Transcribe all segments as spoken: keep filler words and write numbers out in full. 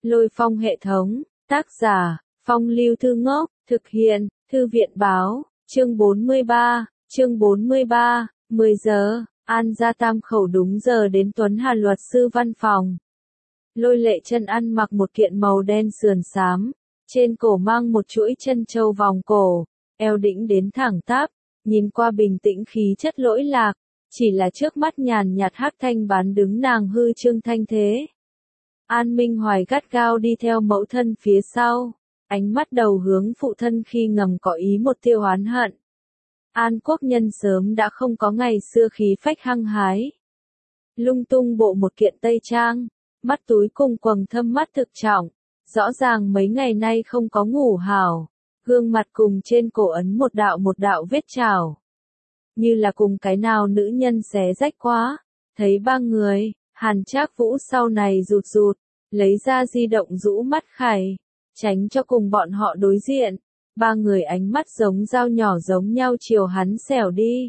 Lôi Phong hệ thống, tác giả, Phong Lưu Thư Ngốc, thực hiện, Thư viện báo, chương bốn mươi ba, chương bốn mươi ba, mười giờ, An gia tam khẩu đúng giờ đến Tuấn Hà luật sư văn phòng. Lôi Lệ Chân ăn mặc một kiện màu đen sườn xám, trên cổ mang một chuỗi chân châu vòng cổ, eo đĩnh đến thẳng tắp, nhìn qua bình tĩnh khí chất lỗi lạc, chỉ là trước mắt nhàn nhạt hắc thanh bán đứng nàng hư trương thanh thế. An Minh Hoài gắt gao đi theo mẫu thân phía sau, ánh mắt đầu hướng phụ thân khi ngầm có ý một tiêu oán hận. An Quốc Nhân sớm đã không có ngày xưa khí phách hăng hái. Lung tung bộ một kiện tây trang, mắt túi cùng quầng thâm mắt thực trọng, rõ ràng mấy ngày nay không có ngủ hảo, gương mặt cùng trên cổ ấn một đạo một đạo vết chảo. Như là cùng cái nào nữ nhân xé rách quá, thấy ba người, Hàn Trác Vũ sau này rụt rụt, lấy ra di động rũ mắt khải, tránh cho cùng bọn họ đối diện, ba người ánh mắt giống dao nhỏ giống nhau chiều hắn xẻo đi.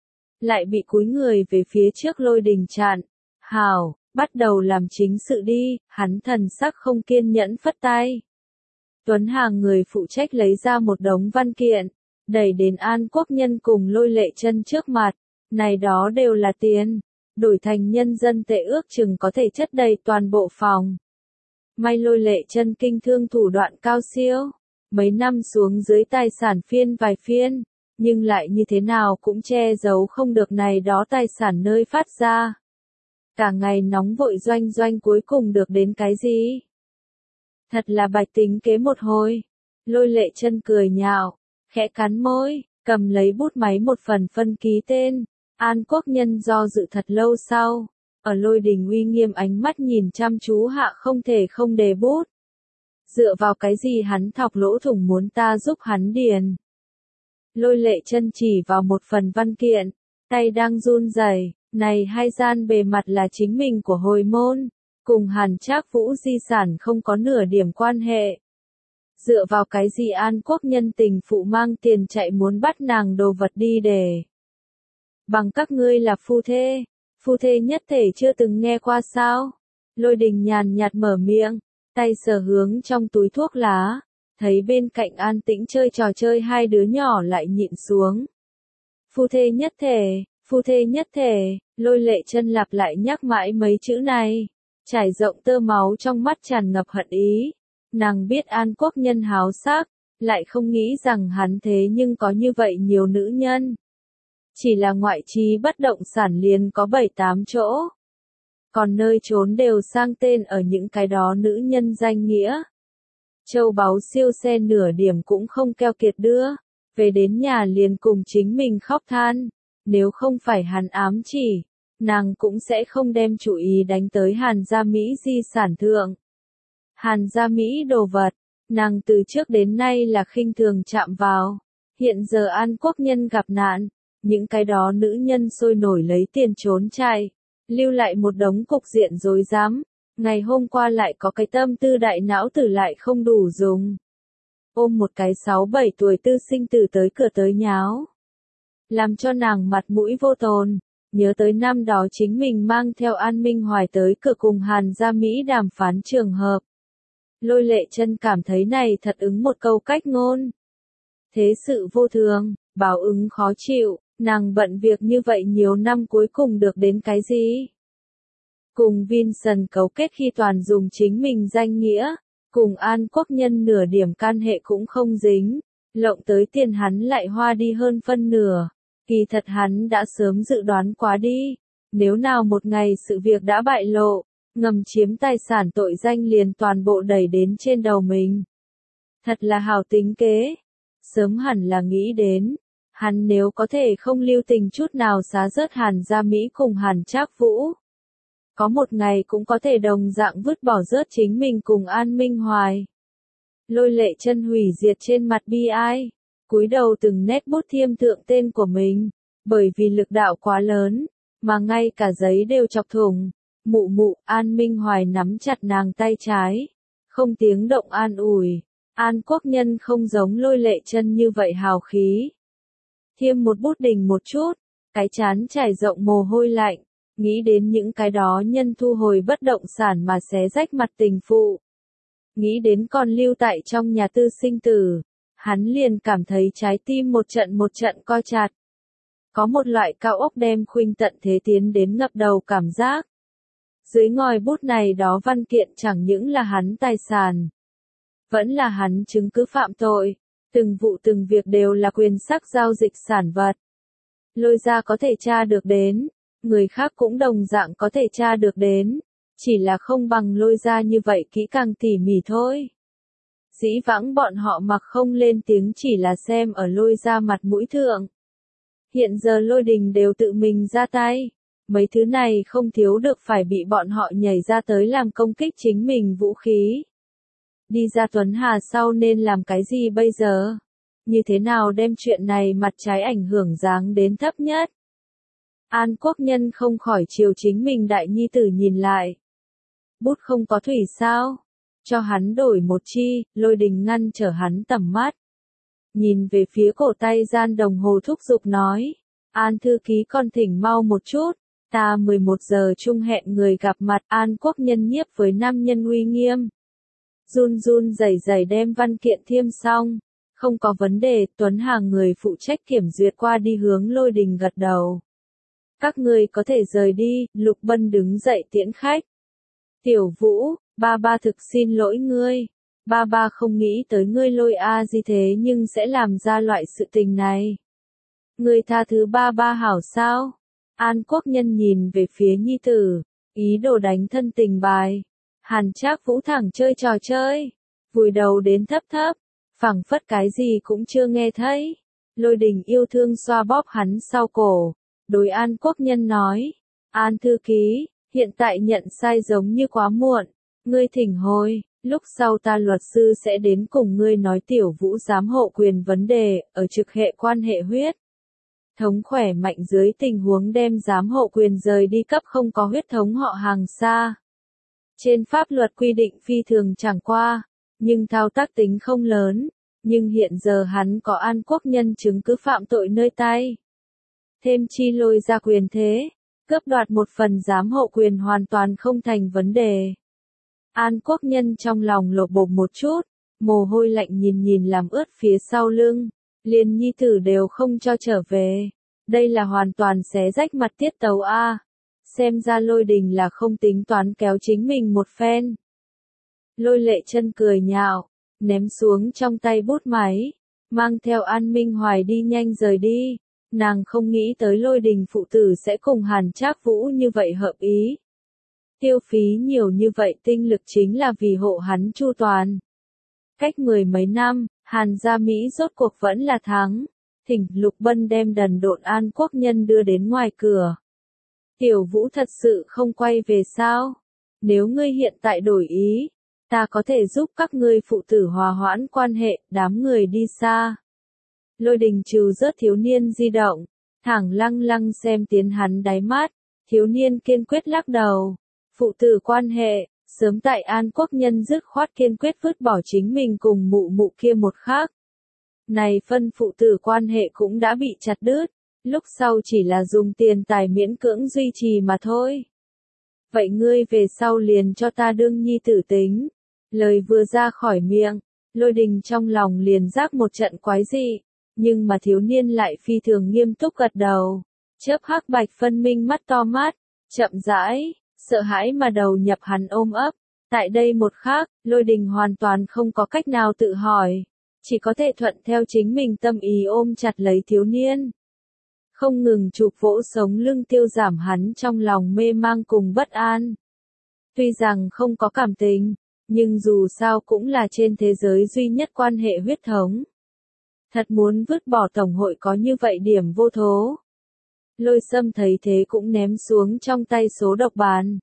Lại bị cúi người về phía trước Lôi Đình chặn, hảo, bắt đầu làm chính sự đi, hắn thần sắc không kiên nhẫn phất tay. Tuấn Hàng người phụ trách lấy ra một đống văn kiện, đẩy đến An Quốc Nhân cùng Lôi Lệ Chân trước mặt, này đó đều là tiền, đổi thành nhân dân tệ ước chừng có thể chất đầy toàn bộ phòng. May Lôi Lệ Chân kinh thương thủ đoạn cao siêu, mấy năm xuống dưới tài sản phiên vài phiên, nhưng lại như thế nào cũng che giấu không được này đó tài sản nơi phát ra. Cả ngày nóng vội doanh doanh cuối cùng được đến cái gì? Thật là bạch tính kế một hồi. Lôi Lệ Chân cười nhạo, khẽ cắn môi, cầm lấy bút máy một phần phân ký tên. An Quốc Nhân do dự thật lâu sau, ở Lôi Đình uy nghiêm ánh mắt nhìn chăm chú hạ không thể không đề bút. Dựa vào cái gì hắn thọc lỗ thủng muốn ta giúp hắn điền? Lôi Lệ Chân chỉ vào một phần văn kiện, tay đang run rẩy, này hai gian bề mặt là chính mình của hồi môn, cùng Hàn Trác Vũ di sản không có nửa điểm quan hệ. Dựa vào cái gì An Quốc Nhân tình phụ mang tiền chạy muốn bắt nàng đồ vật đi để. Bằng các ngươi là phu thê, phu thê nhất thể chưa từng nghe qua sao? Lôi Đình nhàn nhạt mở miệng, tay sờ hướng trong túi thuốc lá, thấy bên cạnh an tĩnh chơi trò chơi hai đứa nhỏ lại nhịn xuống. Phu thê nhất thể, phu thê nhất thể, Lôi Lệ Chân lặp lại nhắc mãi mấy chữ này, trải rộng tơ máu trong mắt tràn ngập hận ý. Nàng biết An Quốc Nhân háo sắc, lại không nghĩ rằng hắn thế nhưng có như vậy nhiều nữ nhân. Chỉ là ngoại trí bất động sản liền có bảy tám chỗ. Còn nơi trốn đều sang tên ở những cái đó nữ nhân danh nghĩa. Châu báu siêu xe nửa điểm cũng không keo kiệt đưa, về đến nhà liền cùng chính mình khóc than, nếu không phải hắn ám chỉ, nàng cũng sẽ không đem chủ ý đánh tới Hàn gia Mỹ di sản thượng. Hàn gia Mỹ đồ vật, nàng từ trước đến nay là khinh thường chạm vào, hiện giờ An Quốc Nhân gặp nạn, những cái đó nữ nhân sôi nổi lấy tiền trốn chạy, lưu lại một đống cục diện rối rắm. Ngày hôm qua lại có cái tâm tư đại não tử lại không đủ dùng. Ôm một cái sáu bảy tuổi tư sinh tử tới cửa tới nháo. Làm cho nàng mặt mũi vô tồn, nhớ tới năm đó chính mình mang theo An Minh Hoài tới cửa cùng Hàn gia Mỹ đàm phán trường hợp. Lôi Lệ Chân cảm thấy này thật ứng một câu cách ngôn. Thế sự vô thường, báo ứng khó chịu, nàng bận việc như vậy nhiều năm cuối cùng được đến cái gì? Cùng Vincent cấu kết khi toàn dùng chính mình danh nghĩa, cùng An Quốc Nhân nửa điểm can hệ cũng không dính, lộng tới tiền hắn lại hoa đi hơn phân nửa, kỳ thật hắn đã sớm dự đoán quá đi, nếu nào một ngày sự việc đã bại lộ, ngầm chiếm tài sản tội danh liền toàn bộ đẩy đến trên đầu mình. Thật là hảo tính kế, sớm hẳn là nghĩ đến, hắn nếu có thể không lưu tình chút nào xá rớt Hàn gia Mỹ cùng Hàn Trác Vũ. Có một ngày cũng có thể đồng dạng vứt bỏ rớt chính mình cùng An Minh Hoài. Lôi Lệ Chân hủy diệt trên mặt bi ai, cúi đầu từng nét bút thiêm thượng tên của mình, bởi vì lực đạo quá lớn, mà ngay cả giấy đều chọc thủng. Mụ mụ, An Minh Hoài nắm chặt nàng tay trái, không tiếng động an ủi. An Quốc Nhân không giống Lôi Lệ Chân như vậy hào khí. Thiêm một bút đỉnh một chút, cái chán trải rộng mồ hôi lạnh. Nghĩ đến những cái đó nhân thu hồi bất động sản mà xé rách mặt tình phụ. Nghĩ đến con lưu tại trong nhà tư sinh tử, hắn liền cảm thấy trái tim một trận một trận co chặt. Có một loại cao ốc đem khuynh tận thế tiến đến ngập đầu cảm giác. Dưới ngòi bút này đó văn kiện chẳng những là hắn tài sản, vẫn là hắn chứng cứ phạm tội, từng vụ từng việc đều là quyền sắc giao dịch sản vật. Lôi ra có thể tra được đến, người khác cũng đồng dạng có thể tra được đến, chỉ là không bằng lôi ra như vậy kỹ càng tỉ mỉ thôi. Dĩ vãng bọn họ mặc không lên tiếng chỉ là xem ở lôi ra mặt mũi thượng. Hiện giờ lôi đình đều tự mình ra tay, mấy thứ này không thiếu được phải bị bọn họ nhảy ra tới làm công kích chính mình vũ khí. Đi ra Tuấn Hà sau nên làm cái gì bây giờ? Như thế nào đem chuyện này mặt trái ảnh hưởng dáng đến thấp nhất? An Quốc Nhân không khỏi chiều chính mình đại nhi tử nhìn lại. Bút không có thủy sao? Cho hắn đổi một chi, lôi đình ngăn trở hắn tầm mắt. Nhìn về phía cổ tay gian đồng hồ thúc giục nói. An thư ký con thỉnh mau một chút, ta mười một giờ chung hẹn người gặp mặt. An Quốc Nhân nhiếp với nam nhân uy nghiêm. Run run rẩy rẩy đem văn kiện thiêm xong. Không có vấn đề, Tuấn Hà người phụ trách kiểm duyệt qua đi hướng lôi đình gật đầu. Các người có thể rời đi, Lục Bân đứng dậy tiễn khách. Tiểu Vũ, ba ba thực xin lỗi ngươi. Ba ba không nghĩ tới ngươi lôi a gì thế nhưng sẽ làm ra loại sự tình này. Ngươi tha thứ ba ba hảo sao? An Quốc Nhân nhìn về phía nhi tử, ý đồ đánh thân tình bài. Hàn Trác Vũ thẳng chơi trò chơi, vùi đầu đến thấp thấp, phảng phất cái gì cũng chưa nghe thấy. Lôi đình yêu thương xoa bóp hắn sau cổ, đối An Quốc Nhân nói, An thư ký, hiện tại nhận sai giống như quá muộn, ngươi thỉnh hồi, lúc sau ta luật sư sẽ đến cùng ngươi nói Tiểu Vũ giám hộ quyền vấn đề, ở trực hệ quan hệ huyết thống khỏe mạnh dưới tình huống đem giám hộ quyền rời đi cấp không có huyết thống họ hàng xa. Trên pháp luật quy định phi thường chẳng qua, nhưng thao tác tính không lớn, nhưng hiện giờ hắn có An Quốc Nhân chứng cứ phạm tội nơi tay. Thêm chi lôi ra quyền thế, cướp đoạt một phần giám hộ quyền hoàn toàn không thành vấn đề. An Quốc Nhân trong lòng lột bột một chút, mồ hôi lạnh nhìn nhìn làm ướt phía sau lưng, liền nhi tử đều không cho trở về. Đây là hoàn toàn xé rách mặt tiết tấu A. Xem ra lôi đình là không tính toán kéo chính mình một phen. Lôi lệ chân cười nhạo, ném xuống trong tay bút máy, mang theo An Minh Hoài đi nhanh rời đi. Nàng không nghĩ tới lôi đình phụ tử sẽ cùng Hàn Trác Vũ như vậy hợp ý. Tiêu phí nhiều như vậy tinh lực chính là vì hộ hắn chu toàn. Cách mười mấy năm, Hàn gia Mỹ rốt cuộc vẫn là thắng. Thỉnh Lục Bân đem đần độn An Quốc Nhân đưa đến ngoài cửa. Tiểu Vũ thật sự không quay về sao? Nếu ngươi hiện tại đổi ý, ta có thể giúp các ngươi phụ tử hòa hoãn quan hệ, đám người đi xa. Lôi đình trừ rớt thiếu niên di động, thẳng lăng lăng xem tiến hắn đáy mắt, thiếu niên kiên quyết lắc đầu. Phụ tử quan hệ, sớm tại An Quốc Nhân dứt khoát kiên quyết vứt bỏ chính mình cùng mụ mụ kia một khác. Này phân phụ tử quan hệ cũng đã bị chặt đứt, lúc sau chỉ là dùng tiền tài miễn cưỡng duy trì mà thôi. Vậy ngươi về sau liền cho ta đương nhi tử tính. Lời vừa ra khỏi miệng, lôi đình trong lòng liền rác một trận quái dị, nhưng mà thiếu niên lại phi thường nghiêm túc gật đầu, chớp hắc bạch phân minh mắt to mắt, chậm rãi, sợ hãi mà đầu nhập hắn ôm ấp. Tại đây một khắc, lôi đình hoàn toàn không có cách nào tự hỏi, chỉ có thể thuận theo chính mình tâm ý ôm chặt lấy thiếu niên. Không ngừng chụp vỗ sống lưng tiêu giảm hắn trong lòng mê mang cùng bất an. Tuy rằng không có cảm tình, nhưng dù sao cũng là trên thế giới duy nhất quan hệ huyết thống. Thật muốn vứt bỏ tổng hội có như vậy điểm vô thố. Lôi Sâm thấy thế cũng ném xuống trong tay số độc bàn.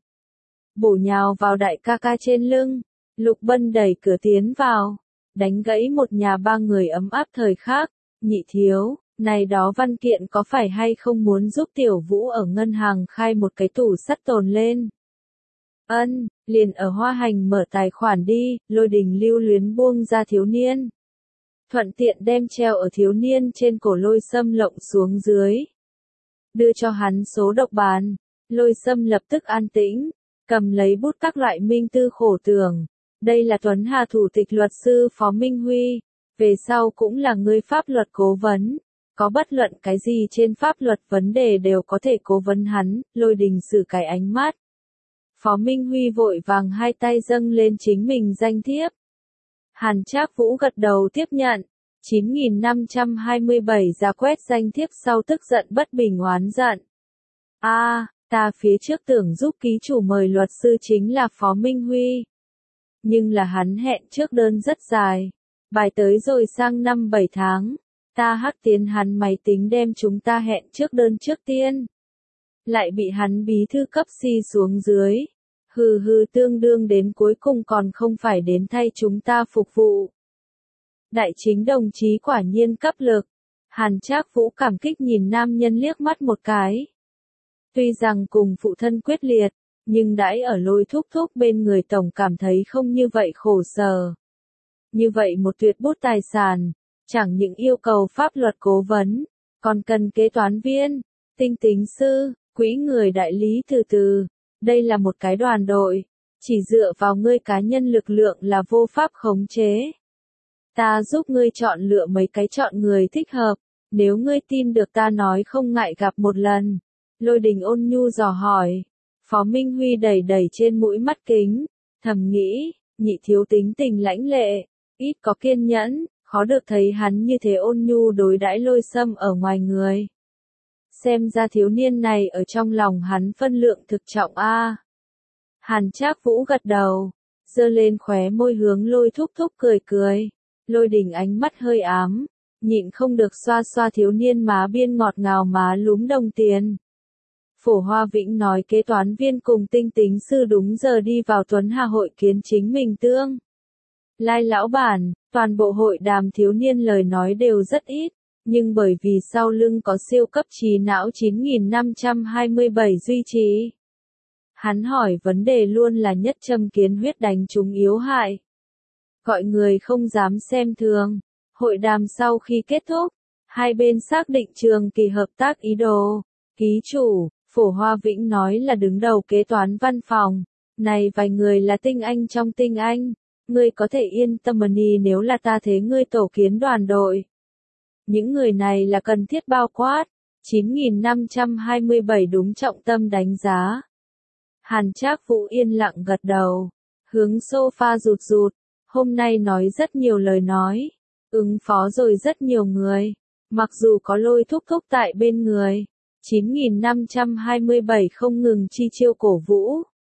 Bổ nhào vào đại ca ca trên lưng, Lục Bân đẩy cửa tiến vào, đánh gãy một nhà ba người ấm áp thời khắc. Nhị thiếu, này đó văn kiện có phải hay không muốn giúp Tiểu Vũ ở ngân hàng khai một cái tủ sắt tồn lên? Ân, liền ở Hoa Hành mở tài khoản đi. Lôi đình lưu luyến buông ra thiếu niên. Thuận tiện đem treo ở thiếu niên trên cổ Lôi Sâm lộng xuống dưới. Đưa cho hắn số độc bàn. Lôi Sâm lập tức an tĩnh, cầm lấy bút các loại minh tư khổ tưởng. Đây là Tuấn Hà thủ tịch luật sư Phó Minh Huy, về sau cũng là người pháp luật cố vấn. Có bất luận cái gì trên pháp luật vấn đề đều có thể cố vấn hắn, Lôi Đình xử cái ánh mắt. Phó Minh Huy vội vàng hai tay dâng lên chính mình danh thiếp. Hàn Trác Vũ gật đầu tiếp nhận. chín nghìn năm trăm hai mươi bảy ra quét danh thiếp sau tức giận bất bình oán giận. A, à, ta phía trước tưởng giúp ký chủ mời luật sư chính là Phó Minh Huy. Nhưng là hắn hẹn trước đơn rất dài. Bài tới rồi sang năm bảy tháng. Ta hắc tiến hắn máy tính đem chúng ta hẹn trước đơn trước tiên. Lại bị hắn bí thư cấp si xuống dưới. Hừ hừ tương đương đến cuối cùng còn không phải đến thay chúng ta phục vụ. Đại chính đồng chí quả nhiên cấp lực. Hàn Trác Vũ cảm kích nhìn nam nhân liếc mắt một cái. Tuy rằng cùng phụ thân quyết liệt, nhưng đãi ở Lôi thúc thúc bên người tổng cảm thấy không như vậy khổ sở. Như vậy một tuyệt bút tài sản, chẳng những yêu cầu pháp luật cố vấn, còn cần kế toán viên, tinh tính sư, quỹ người đại lý từ từ. Đây là một cái đoàn đội, chỉ dựa vào ngươi cá nhân lực lượng là vô pháp khống chế. Ta giúp ngươi chọn lựa mấy cái chọn người thích hợp, nếu ngươi tin được ta nói không ngại gặp một lần. Lôi Đình ôn nhu dò hỏi. Phó Minh Huy đẩy đẩy trên mũi mắt kính, thầm nghĩ, nhị thiếu tính tình lãnh lệ, ít có kiên nhẫn, khó được thấy hắn như thế ôn nhu đối đãi Lôi Sâm ở ngoài người. Xem ra thiếu niên này ở trong lòng hắn phân lượng thực trọng a. À. Hàn Trác Vũ gật đầu, giơ lên khóe môi hướng Lôi thúc thúc cười cười. Lôi Đình ánh mắt hơi ám, nhịn không được xoa xoa thiếu niên má biên ngọt ngào má lúm đồng tiền. Phổ Hoa Vĩnh nói kế toán viên cùng tinh tính sư đúng giờ đi vào Tuấn Hà hội kiến chính mình tương. Lai lão bản, toàn bộ hội đàm thiếu niên lời nói đều rất ít, nhưng bởi vì sau lưng có siêu cấp trí não chín nghìn năm trăm hai mươi bảy duy trì. Hắn hỏi vấn đề luôn là nhất châm kiến huyết đánh chúng yếu hại. Gọi người không dám xem thường. Hội đàm sau khi kết thúc, hai bên xác định trường kỳ hợp tác ý đồ. Ký chủ, Phổ Hoa Vĩnh nói là đứng đầu kế toán văn phòng. Này vài người là tinh anh trong tinh anh. Ngươi có thể yên tâm money nếu là ta thế ngươi tổ kiến đoàn đội. Những người này là cần thiết bao quát. chín nghìn năm trăm hai mươi bảy đúng trọng tâm đánh giá. Hàn Trác Vũ yên lặng gật đầu. Hướng sofa rụt rụt. Hôm nay nói rất nhiều lời nói. Ứng phó rồi rất nhiều người. Mặc dù có Lôi thúc thúc tại bên người. chín nghìn năm trăm hai mươi bảy không ngừng chi chiêu cổ vũ.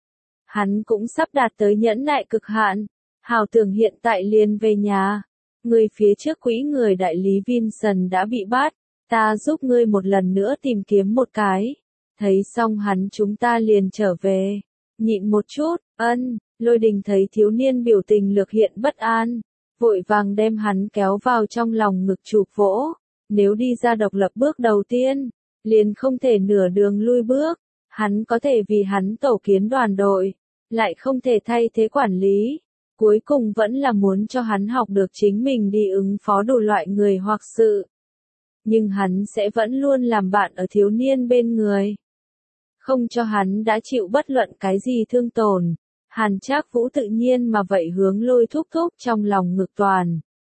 Hắn cũng sắp đạt tới nhẫn nại cực hạn. Hào tưởng hiện tại liền về nhà. Người phía trước quỹ người đại lý Vincent đã bị bắt. Ta giúp ngươi một lần nữa tìm kiếm một cái. Thấy xong hắn chúng ta liền trở về. Nhịn một chút, ân. Lôi Đình thấy thiếu niên biểu tình lược hiện bất an. Vội vàng đem hắn kéo vào trong lòng ngực chụp vỗ. Nếu đi ra độc lập bước đầu tiên, liền không thể nửa đường lui bước. Hắn có thể vì hắn tổ kiến đoàn đội, lại không thể thay thế quản lý. Cuối cùng vẫn là muốn cho hắn học được chính mình đi ứng phó đủ loại người hoặc sự. Nhưng hắn sẽ vẫn luôn làm bạn ở thiếu niên bên người. Không cho hắn đã chịu bất luận cái gì thương tổn. Hàn Trác Vũ tự nhiên mà vậy hướng Lôi thúc thúc trong lòng ngực toàn.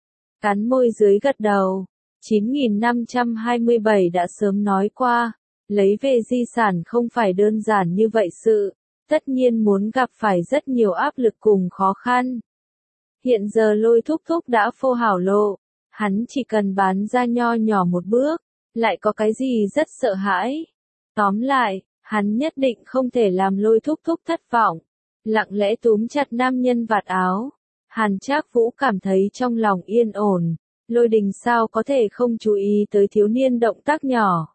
Cắn môi dưới gật đầu. chín nghìn năm trăm hai mươi bảy đã sớm nói qua. Lấy về di sản không phải đơn giản như vậy sự. Tất nhiên muốn gặp phải rất nhiều áp lực cùng khó khăn. Hiện giờ Lôi thúc thúc đã phô hảo lộ. Hắn chỉ cần bán ra nho nhỏ một bước. Lại có cái gì rất sợ hãi. Tóm lại, hắn nhất định không thể làm Lôi thúc thúc thất vọng. Lặng lẽ túm chặt nam nhân vạt áo. Hàn Trác Vũ cảm thấy trong lòng yên ổn. Lôi Đình sao có thể không chú ý tới thiếu niên động tác nhỏ.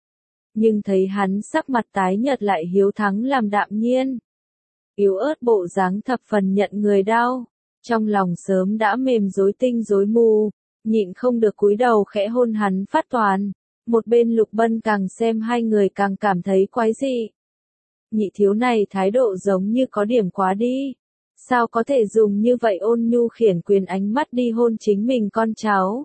Nhưng thấy hắn sắc mặt tái nhợt lại hiếu thắng làm đạm nhiên. Yếu ớt bộ dáng thập phần nhận người đau. Trong lòng sớm đã mềm rối tinh rối mù. Nhịn không được cúi đầu khẽ hôn hắn phát toàn. Một bên Lục Bân càng xem hai người càng cảm thấy quái dị. Nhị thiếu này thái độ giống như có điểm quá đi. Sao có thể dùng như vậy ôn nhu khiển quyền ánh mắt đi hôn chính mình con cháu.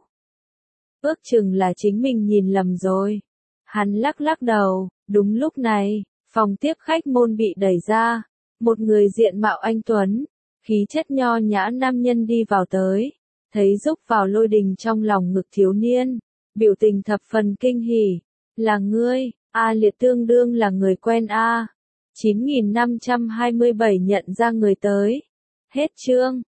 Ước chừng là chính mình nhìn lầm rồi. Hắn lắc lắc đầu, đúng lúc này, phòng tiếp khách môn bị đẩy ra. Một người diện mạo anh tuấn, khí chất nho nhã nam nhân đi vào tới, thấy rúc vào lôi đình trong lòng ngực thiếu niên, biểu tình thập phần kinh hỉ, là ngươi, A Liệt tương đương là người quen A. chín nghìn năm trăm hai mươi bảy nhận ra người tới. Hết chương.